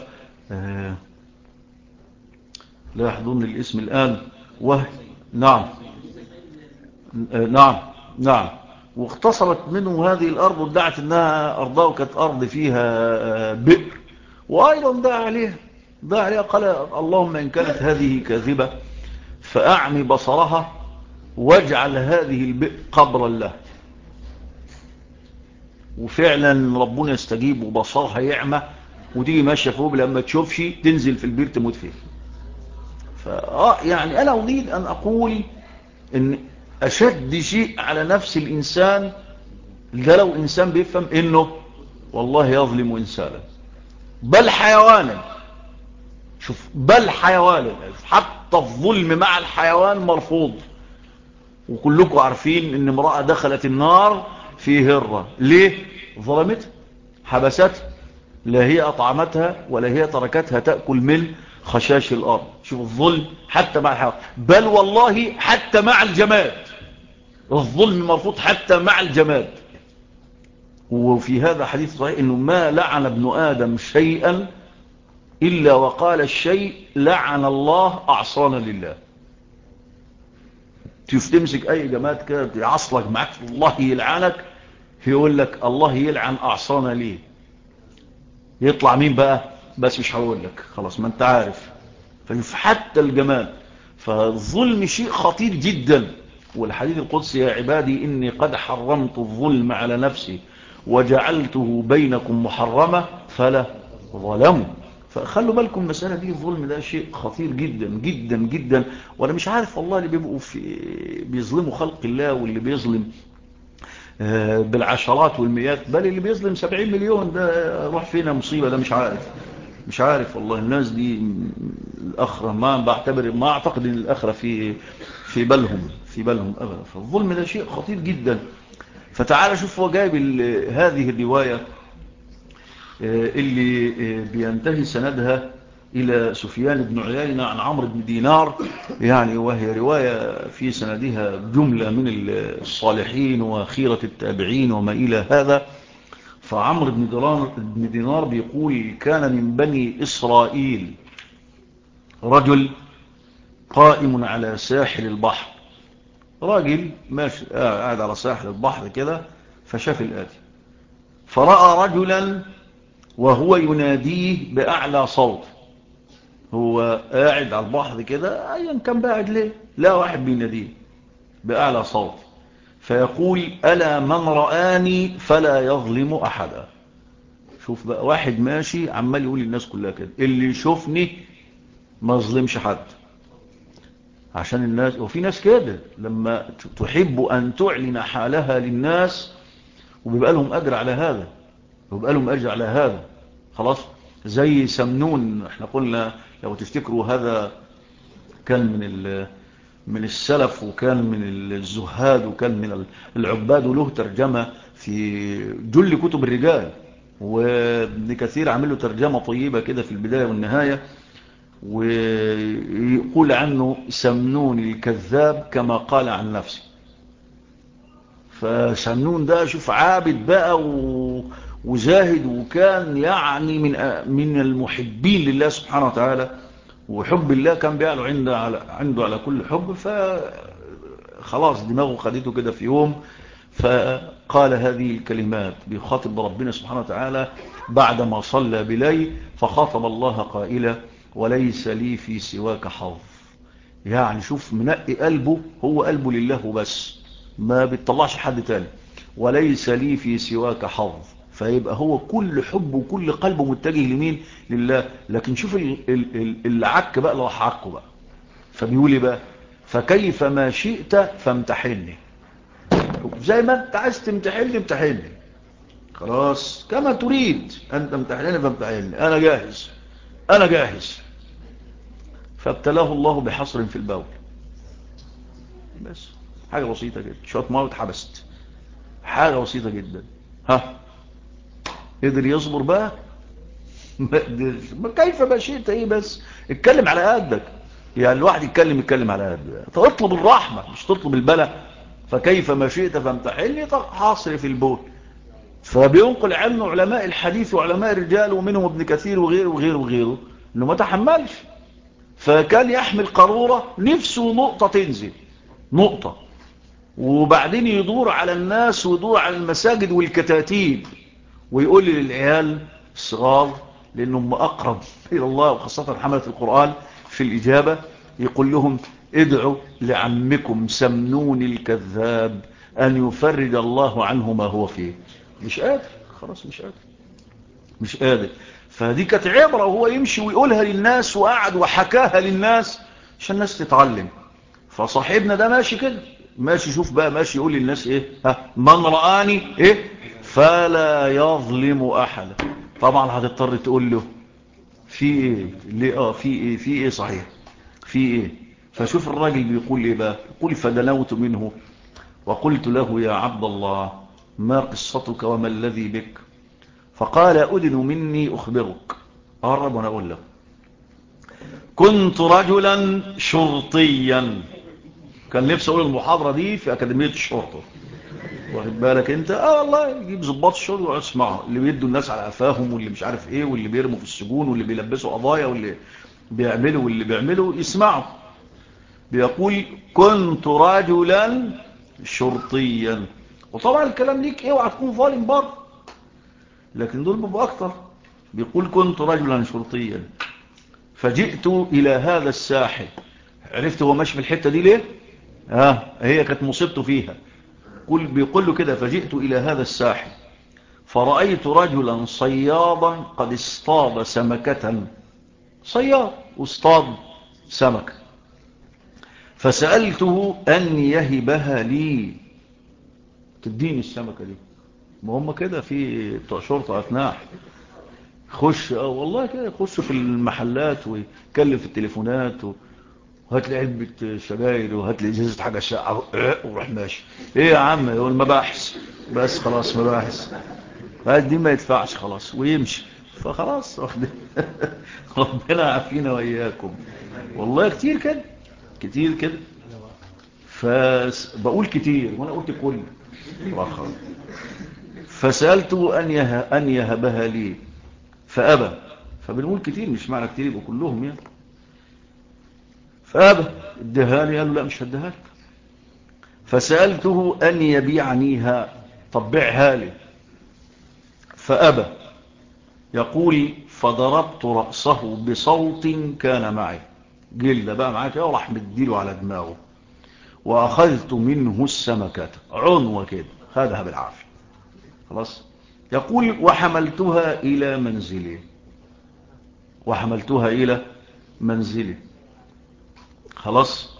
لا يحضرني الاسم الآن، نعم نعم نعم، واغتصبت منه هذه الأرض وادعت أنها أرضها وكانت أرض فيها بئر، وأيضا دعا عليها قال اللهم إن كانت هذه كاذبة فأعمي بصرها واجعل هذه البئر قبرا له. وفعلا ربنا يستجيب وبصرها يعمى وتيجي ماشية فوق لما تشوفش تنزل في البئر تموت فيه. يعني أنا أريد أن أقول إن أشد شيء على نفس الإنسان ده لو إنسان بيفهم إنه والله يظلم إنسانا بل حيوانا. شوف، بل حيوانا، حتى الظلم مع الحيوان مرفوض. وكلكم عارفين إن امرأة دخلت النار في هرة، ليه؟ ظلمتها، حبستها، لا هي أطعمتها ولا هي تركتها تأكل من خشاش الأرض. شوف الظلم حتى مع الحيوان، بل والله حتى مع الجماد الظلم مرفوض، حتى مع الجماد. وفي هذا حديث صحيح إنه ما لعن ابن آدم شيئا إلا وقال الشيء لعن الله أعصانا لله. تمسك أي جماد كده يعصلك معك الله يلعنك، يقول لك الله يلعن أعصانا ليه. يطلع مين بقى؟ بس مش هقول لك، خلاص ما انت عارف. حتى الجماد. فالظلم شيء خطير جدا. والحديث القدسي يا عبادي إني قد حرمت الظلم على نفسي وجعلته بينكم محرمة فلا ظلموا. فخلوا بالكم المسألة دي، الظلم ده شيء خطير جدا جدا جدا. وانا مش عارف والله اللي بيبقوا بيظلموا خلق الله، واللي بيظلم بالعشرات والمئات، بل اللي بيظلم 70 مليون ده روح فينا مصيبة. ده مش عارف والله الناس دي الآخرة ما أعتقد أن الآخرة في بالهم أبدا. فالظلم ده شيء خطير جدا. فتعال شوف هو جايب هذه الرواية اللي بينتهي سندها إلى سفيان بن عيينة عن عمرو بن دينار، يعني وهي رواية في سندها جملة من الصالحين وخيرة التابعين وما إلى هذا. فعمرو بن دينار بيقول كان من بني إسرائيل رجل قائم على ساحل البحر، راجل ماشي قاعد على ساحل البحر كده، فشاف الآتي، فرأى رجلا وهو يناديه بأعلى صوت. هو قاعد على البحر كده أيا كان قاعد ليه، لا واحد بيناديه بأعلى صوت فيقول ألا من رآني فلا يظلم أحدا. شوف بقى، واحد ماشي عمال يقول للناس كلها كده اللي يشوفني ما ظلمش حد، عشان الناس. وفي ناس كده لما تحب أن تعلن حالها للناس وبيبقى لهم أجر على هذا، خلاص. زي سمنون، احنا قلنا لو تفتكروا هذا كان من السلف، وكان من الزهاد، وكان من العباد، وله ترجمة في جل كتب الرجال، وابن كثير عمل له ترجمة طيبة كده في البداية والنهاية، ويقول عنه سمنون الكذاب كما قال عن نفسه. فسمنون ده شوف عابد بقى وزاهد، وكان يعني من المحبين لله سبحانه وتعالى، وحب الله كان بيعلو عنده على كل حب. فخلاص دماغه خدته كده في يوم، فقال هذه الكلمات بخاطب ربنا سبحانه وتعالى بعدما صلى بليل، فخاطب الله قائلا وليس لي في سواك حظ. يعني شوف منقي قلبه، هو قلبه لله بس، ما بيطلعش حد تاني. وليس لي في سواك حظ، فيبقى هو كل حب وكل قلبه متجه لمين؟ لله. لكن شوف العك بقى، لو عكه بقى، فبيقول ايه بقى؟ فكيف ما شئت فامتحني. زي ما انت عايز تمتحني امتحني، خلاص كما تريد أن تمتحنني فامتحني، أنا جاهز أنا جاهز. فابتلاه الله بحصر في البول، بس حاجة بسيطة جدا، شوية ماء واتحبست، حاجة بسيطة جدا. ها قدر يصبر بقى؟ ما قدرش. كيف ما شئت ايه، بس اتكلم على قدك. يعني الواحد يتكلم على قدك، تطلب الرحمة مش تطلب البلاء. فكيف ما شئت فامتحني، حاصر في البول. فبينقل عنه علماء الحديث وعلماء الرجال ومنهم ابن كثير وغيره وغيره وغيره انه ما تحملش، فكان يحمل قارورة نفسه نقطة تنزل نقطة، وبعدين يدور على الناس ويدور على المساجد والكتاتيب ويقول للعيال الصغار لأنهم أقرب إلى الله وخاصة حملة القرآن في الإجابة، يقول لهم ادعوا لعمكم سمنون الكذاب أن يفرج الله عنه ما هو فيه. مش قادر، خلاص مش قادر. فدي كانت عبرة وهو يمشي ويقولها للناس، وقعد وحكاها للناس عشان الناس تتعلم. فصاحبنا ده ماشي كده، ماشي شوف بقى، ماشي يقول للناس ايه، ها من رآني ايه فلا يظلم احدا. طبعا هتضطر تقول له في ايه ليه، في ايه صحيح في ايه. فشوف الراجل بيقول ايه بقى، يقول فدنوت منه وقلت له يا عبد الله ما قصتك وما الذي بك. فقال أدن مني أخبرك. قرب وانا اقول له كنت رجلا شرطيا. كان نفسي اقول المحاضرة دي في أكاديمية الشرطة، واخد بالك انت، والله يجيب ضباط الشرطة ويقعد يسمعوا اللي بيدوا الناس على قفاهم واللي مش عارف ايه واللي بيرموا في السجون واللي بيلبسوا قضايا واللي بيعملوا واللي بيعملوا يسمعوا. بيقول كنت رجلا شرطيا، وطبعا الكلام ليك اوعى تكون ظالم برضه، لكن دول بيبقوا اكتر. بيقول كنت رجلا شرطيا فجئت الى هذا الساحل. عرفت هو ماشي في الحتة دي ليه؟ هي كانت مصيبته فيها. بيقول له كده فجئت الى هذا الساحل فرأيت رجلا صيادا قد اصطاد سمكة، صياد واصطاد سمكة، فسألته أن يهبها لي، تديني السمكة دي. ما هم كده في بتوع شرطة أثناء خش والله كده يخش في المحلات ويكلم في التليفونات وهات لي علبة شجاير وهات لي إجازة حاجة شقة وروح ماشي. إيه يا عم، يقول مباحث بس، خلاص مباحث دي ما يدفعش خلاص ويمشي. فخلاص ربنا عافينا وإياكم. والله كتير كده كتير كده. فبقول كتير وانا قلت كل رخر. فسألته أن يهبها لي فأبى. فبنقول كتير مش معنى كتير يبقوا كلهم يعني. فأبى ادها لي، قال له لا مش هديها لك. فسألته أن يبيعنيها، طب بيعها لي. فأبى. يقول فضربت رأسه بصوت كان معي، جلد بقى معاك كده وراح مديله على دماغه، وأخذت منه السمكة عنوة كده، خدها بالعافية خلاص. يقول وحملتها إلى منزلي، وحملتها إلى منزلي خلاص.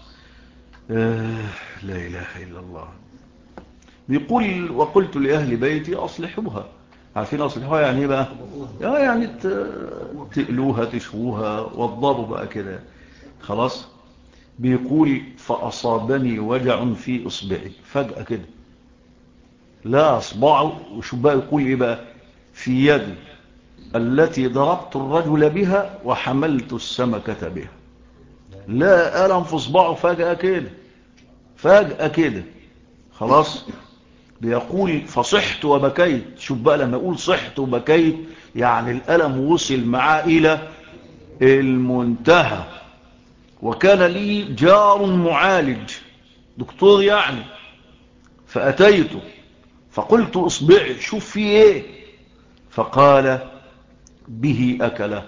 لا إله إلا الله. بيقول وقلت لأهل بيتي أصلحوها. عارفين أصلحوها يعني إيه بقى؟ يعني تقلوها تشووها وضبوا بقى كده خلاص. بيقول فأصابني وجع في إصبعي فجأة كده، لا أصبعه. وشو بقى يقول إيه بقى، في يدي التي ضربت الرجل بها وحملت السمكة بها. لا ألم في صباعه فجأة كده، فجأة كده خلاص. بيقول فصحت وبكيت. شوف بقى لما يقول صحت وبكيت يعني الألم وصل معاه إلى المنتهى. وكان لي جار معالج دكتور يعني، فأتيته فقلت اصبعي شوف في ايه. فقال به أكله.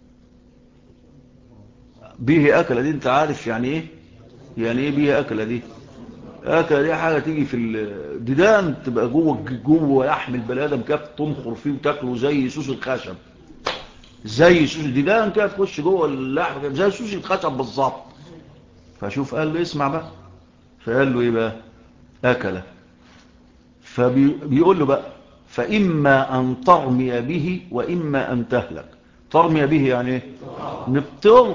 به أكله دي انت عارف يعني ايه؟ يعني ايه به أكله دي؟ أكله دي حاجة تيجي في الديدان تبقى جوه لحم البني آدم كده تنخر فيه وتاكله زي سوس الخشب، زي سوس الديدان كده تخش جوه اللحم زي سوس الخشب بالظبط. فشوف قال له اسمع بقى، فقال له ايه بقى؟ اكله. فبيقول له بقى فإما أن ترمي به وإما أن تهلك. ترمي به يعني ايه؟ نبتغ،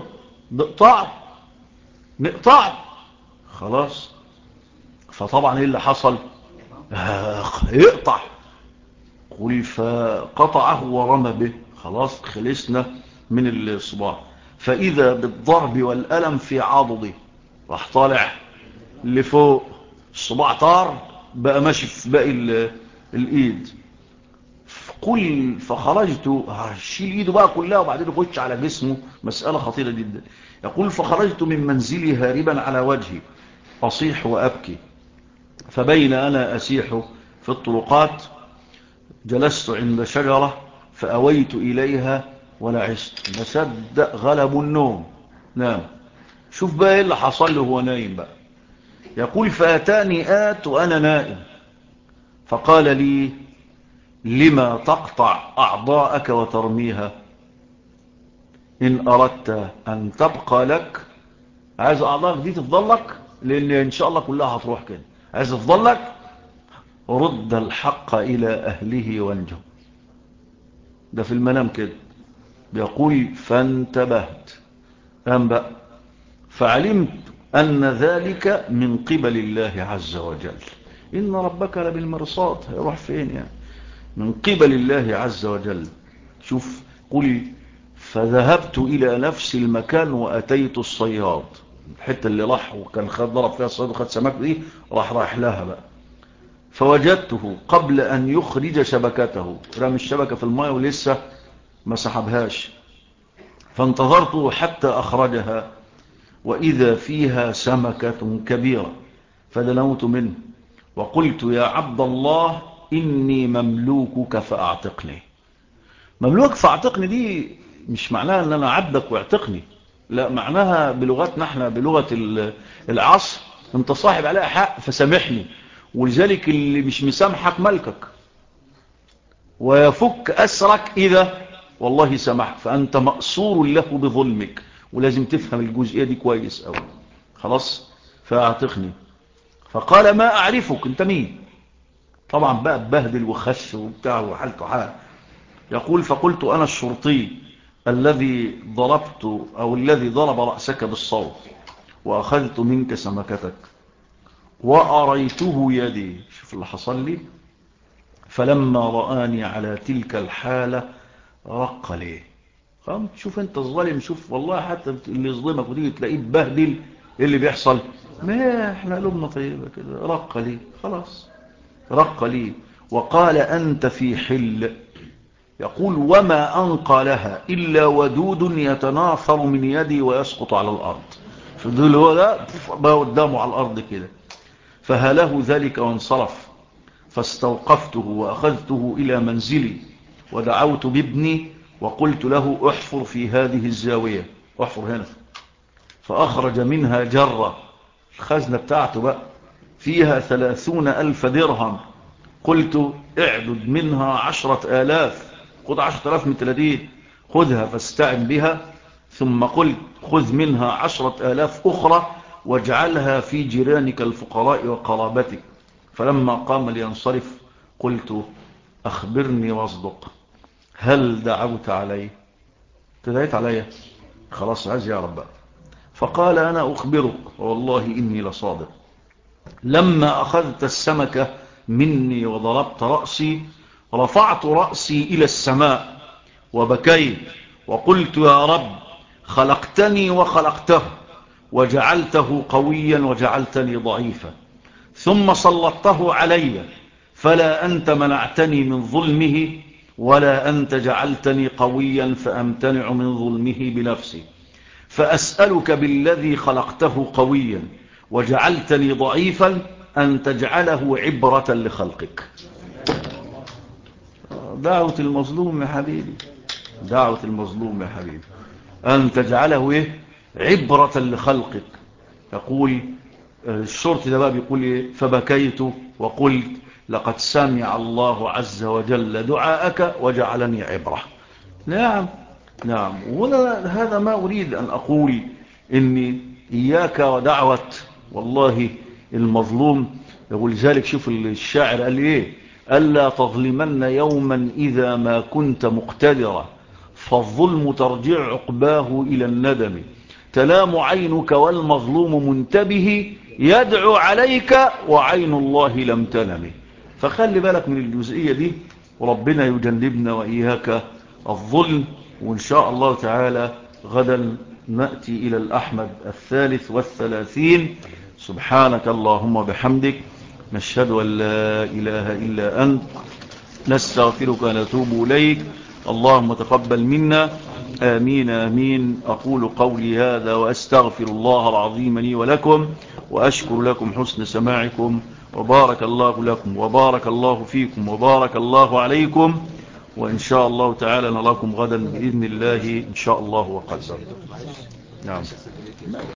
نقطع خلاص. فطبعا ايه اللي حصل؟ يقطع. قل فقطعه ورمى به، خلاص خلصنا من الصباع. فإذا بالضرب والألم في عضده، راح طالع لفوق، الصباع طار بقى ماشي في باقي الإيد. قل فخرجت، شيل ايده بقى كلها وبعدين يخش على جسمه، مسألة خطيرة جدا. يقول فخرجت من منزلي هاربا على وجهي أصيح وأبكي، فبين أنا أسيح في الطرقات جلست عند شجرة فأويت إليها ولعست. مصدق غلب النوم، نام. شوف بقى ايه اللي حصل له هو نايم بقى. يقول فأتاني آت وأنا نائم فقال لي لما تقطع أعضاءك وترميها؟ إن أردت أن تبقى لك، عايز أعضاءك دي تفضل لك لأن إن شاء الله كلها هتروح كده، عايز تفضل لك رد الحق إلى أهله وانجو. ده في المنام كده بيقول فانتبهت أنبأ فعلمت أن ذلك من قبل الله عز وجل. إن ربك لبالمرصاد، هيروح فين يعني؟ من قبل الله عز وجل. شوف قل فذهبت إلى نفس المكان وأتيت الصياد، الحتة اللي راح وكان ضرب فيها الصياد وخد سمك دي، راح لها بقى. فوجدته قبل أن يخرج شبكته، رمي الشبكة في الماء ولسه ما سحبهاش، فانتظرته حتى أخرجها وإذا فيها سمكة كبيرة، فدنوت منه وقلت يا عبد الله إني مملوكك فأعتقني. مملوك فأعتقني دي مش معناها أن أنا عبدك واعتقني، لا، معناها بلغتنا احنا بلغة العصر انت صاحب عليها حق فسامحني، ولذلك اللي مش مسامحك ملكك ويفك أسرك إذا والله سمحك، فأنت مأسور له بظلمك، ولازم تفهم الجزئية دي كويس أوي. خلاص فأعتقني. فقال ما أعرفك، أنت مين؟ طبعا بقى بهدل وخش وبتاع وحالته حال. يقول فقلت أنا الشرطي الذي ضربت أو الذي ضرب رأسك بالصوت وأخذت منك سمكتك وأريته يدي. شوف اللي حصل لي. فلما رآني على تلك الحالة رق لي. شوف انت الظالم، شوف والله حتى اللي يظلمك ودي تلاقيه ببهدل، ايه اللي بيحصل؟ ما احنا قلوبنا طيبة كده. رق لي، خلاص رق لي وقال أنت في حل. يقول وما أنقى لها إلا ودود يتناثر من يدي ويسقط على الأرض. فدول هو ده بقى قدامه على الأرض كده. فهله ذلك وانصرف. فاستوقفته وأخذته إلى منزلي ودعوت بابني وقلت له احفر في هذه الزاوية، احفر هنا. فأخرج منها جرة، الخزنة بتاعته بقى فيها 30,000 درهم. قلت اعدد منها 10,000، خذ 10,000 من 30، خذها فاستعن بها. ثم قلت خذ منها 10,000 أخرى واجعلها في جيرانك الفقراء وقرابتك. فلما قام لينصرف قلت أخبرني واصدق، هل دعوت علي؟ تدعيت علي؟ خلاص عايز يا رب. فقال أنا أخبرك والله إني لصادق. لما أخذت السمكة مني وضربت رأسي رفعت رأسي إلى السماء وبكيت وقلت يا رب خلقتني وخلقته وجعلته قويا وجعلتني ضعيفا، ثم سلطته علي، فلا أنت منعتني من ظلمه ولا أنت جعلتني قويا فأمتنع من ظلمه بنفسي، فأسألك بالذي خلقته قويا وجعلتني ضعيفا أن تجعله عبرة لخلقك. دعوة المظلوم يا حبيبي، دعوة المظلوم يا حبيبي، أن تجعله إيه؟ عبرة لخلقك. يقول الشرطي ده بقى بيقول إيه؟ فبكيت وقلت لقد سمع الله عز وجل دعاءك وجعلني عبرة. نعم نعم. وهذا ما أريد أن أقول إني إياك ودعوة والله المظلوم. ولذلك شوف الشاعر قال إيه: ألا تظلمن يوما إذا ما كنت مقتدرا، فالظلم ترجع عقباه إلى الندم، تلام عينك والمظلوم منتبه، يدعو عليك وعين الله لم تنم. فخلي بالك من الجزئية دي، وربنا يجنبنا وإياك الظلم. وإن شاء الله تعالى غدا نأتي إلى الأحمد 33. سبحانك اللهم بحمدك، نشهد أن لا إله إلا أنت، نستغفرك ونتوب إليك. اللهم تقبل منا، آمين آمين. أقول قولي هذا وأستغفر الله العظيم لي ولكم، وأشكر لكم حسن سماعكم، وبارك الله لكم وبارك الله فيكم وبارك الله عليكم. وإن شاء الله تعالى نراكم غدا بإذن الله إن شاء الله وقدر. نعم.